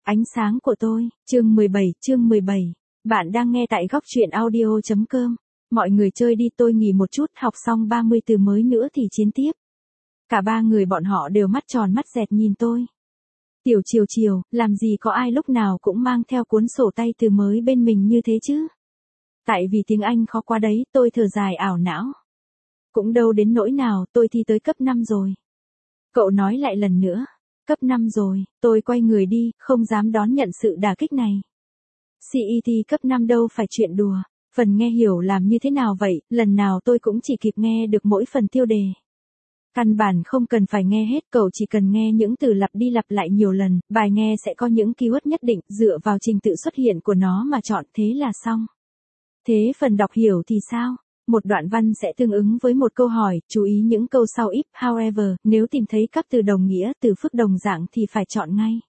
Ánh sáng của tôi, chương 17. Bạn đang nghe tại góc truyện audio.com. Mọi người chơi đi, tôi nghỉ một chút, học xong 30 từ mới nữa thì chiến tiếp. Cả ba người bọn họ đều mắt tròn mắt dẹt nhìn tôi. Tiểu Chiều, làm gì có ai lúc nào cũng mang theo cuốn sổ tay từ mới bên mình như thế chứ? Tại vì tiếng Anh khó quá đấy, tôi thở dài ảo não. Cũng đâu đến nỗi nào, tôi thi tới cấp 5 rồi. Cậu nói lại lần nữa. Cấp 5 rồi, tôi quay người đi, không dám đón nhận sự đả kích này. CET cấp 5 đâu phải chuyện đùa, phần nghe hiểu làm như thế nào vậy, lần nào tôi cũng chỉ kịp nghe được mỗi phần tiêu đề. Căn bản không cần phải nghe hết, cậu chỉ cần nghe những từ lặp đi lặp lại nhiều lần, bài nghe sẽ có những keyword nhất định, dựa vào trình tự xuất hiện của nó mà chọn, thế là xong. Thế phần đọc hiểu thì sao? Một đoạn văn sẽ tương ứng với một câu hỏi, chú ý những câu sau if, however, nếu tìm thấy các từ đồng nghĩa, từ phức đồng dạng thì phải chọn ngay.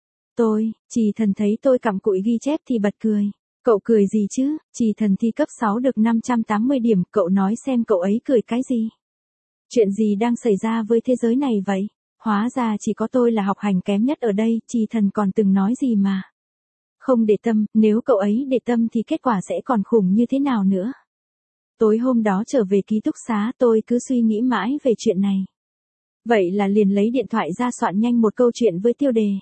Trì Thần thấy tôi cặm cụi ghi chép thì bật cười. Cậu cười gì chứ, Trì Thần thi cấp 6 được 580 điểm, cậu nói xem cậu ấy cười cái gì? Chuyện gì đang xảy ra với thế giới này vậy? Hóa ra chỉ có tôi là học hành kém nhất ở đây, Trì Thần còn từng nói gì mà. Không để tâm, nếu cậu ấy để tâm thì kết quả sẽ còn khủng như thế nào nữa? Tối hôm đó trở về ký túc xá tôi cứ suy nghĩ mãi về chuyện này. Vậy là liền lấy điện thoại ra soạn nhanh một câu chuyện với tiêu đề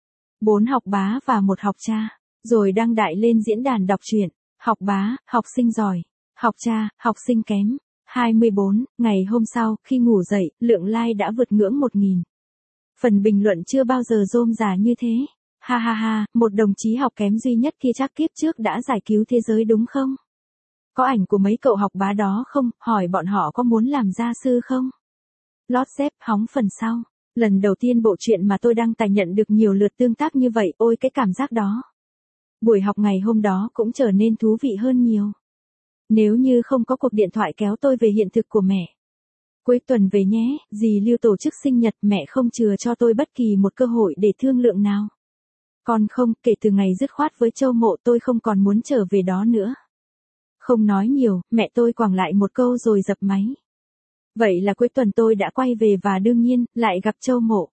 4 học bá và 1 học cha, rồi đăng đại lên diễn đàn đọc truyện. Học bá, học sinh giỏi. Học cha, học sinh kém. 24, ngày hôm sau, khi ngủ dậy, lượng like đã vượt ngưỡng 1000. Phần bình luận chưa bao giờ rôm rả như thế. Ha ha ha, một đồng chí học kém duy nhất kia chắc kiếp trước đã giải cứu thế giới đúng không? Có ảnh của mấy cậu học bá đó không, hỏi bọn họ có muốn làm gia sư không? Lót dép hóng phần sau. Lần đầu tiên bộ truyện mà tôi đăng tải nhận được nhiều lượt tương tác như vậy, ôi cái cảm giác đó. Buổi học ngày hôm đó cũng trở nên thú vị hơn nhiều. Nếu như không có cuộc điện thoại kéo tôi về hiện thực của mẹ. Cuối tuần về nhé, dì Lưu tổ chức sinh nhật, mẹ không chừa cho tôi bất kỳ một cơ hội để thương lượng nào. Còn không, kể từ ngày dứt khoát với Châu Mộ tôi không còn muốn trở về đó nữa. Không nói nhiều, mẹ tôi quẳng lại một câu rồi dập máy. Vậy là cuối tuần tôi đã quay về và đương nhiên, lại gặp Châu Mộ.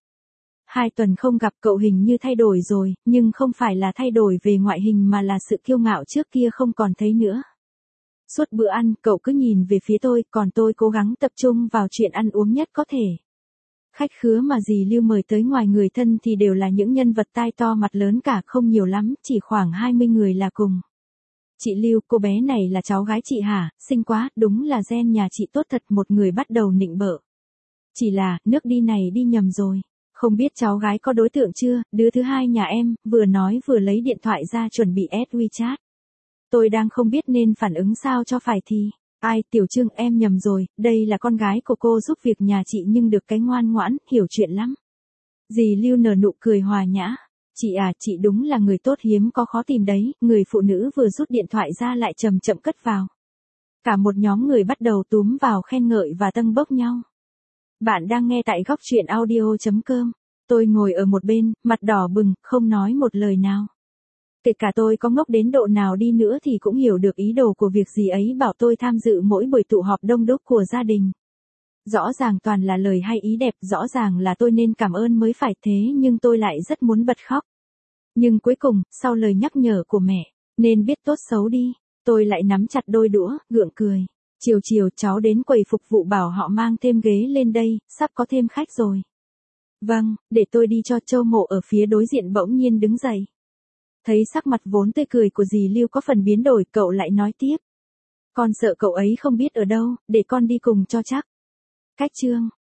2 tuần không gặp, cậu hình như thay đổi rồi, nhưng không phải là thay đổi về ngoại hình mà là sự kiêu ngạo trước kia không còn thấy nữa. Suốt bữa ăn, cậu cứ nhìn về phía tôi, còn tôi cố gắng tập trung vào chuyện ăn uống nhất có thể. Khách khứa mà dì Lưu mời tới ngoài người thân thì đều là những nhân vật tai to mặt lớn cả, không nhiều lắm, chỉ khoảng 20 người là cùng. Chị Lưu, cô bé này là cháu gái chị hả? Xinh quá, đúng là gen nhà chị tốt thật, một người bắt đầu nịnh bợ. Chỉ là, nước đi này đi nhầm rồi. Không biết cháu gái có đối tượng chưa? Đứa thứ hai nhà em, vừa nói vừa lấy điện thoại ra chuẩn bị add WeChat. Tôi đang không biết nên phản ứng sao cho phải thì. Ai, Tiểu Trương, em nhầm rồi, đây là con gái của cô giúp việc nhà chị nhưng được cái ngoan ngoãn, hiểu chuyện lắm. Dì Lưu nở nụ cười hòa nhã. Chị à, chị đúng là người tốt hiếm có khó tìm đấy, người phụ nữ vừa rút điện thoại ra lại chậm chậm cất vào. Cả một nhóm người bắt đầu túm vào khen ngợi và tâng bốc nhau. Bạn đang nghe tại góc truyện audio.com. Tôi ngồi ở một bên, mặt đỏ bừng, không nói một lời nào. Kể cả tôi có ngốc đến độ nào đi nữa thì cũng hiểu được ý đồ của việc gì ấy bảo tôi tham dự mỗi buổi tụ họp đông đúc của gia đình. Rõ ràng toàn là lời hay ý đẹp, rõ ràng là tôi nên cảm ơn mới phải, thế nhưng tôi lại rất muốn bật khóc. Nhưng cuối cùng, sau lời nhắc nhở của mẹ, nên biết tốt xấu đi, tôi lại nắm chặt đôi đũa, gượng cười. Chiều cháu đến quầy phục vụ bảo họ mang thêm ghế lên đây, sắp có thêm khách rồi. Vâng, để tôi đi cho. Châu Mộ ở phía đối diện bỗng nhiên đứng dậy. Thấy sắc mặt vốn tươi cười của dì Lưu có phần biến đổi, cậu lại nói tiếp. Con sợ cậu ấy không biết ở đâu, để con đi cùng cho chắc. Cách chương.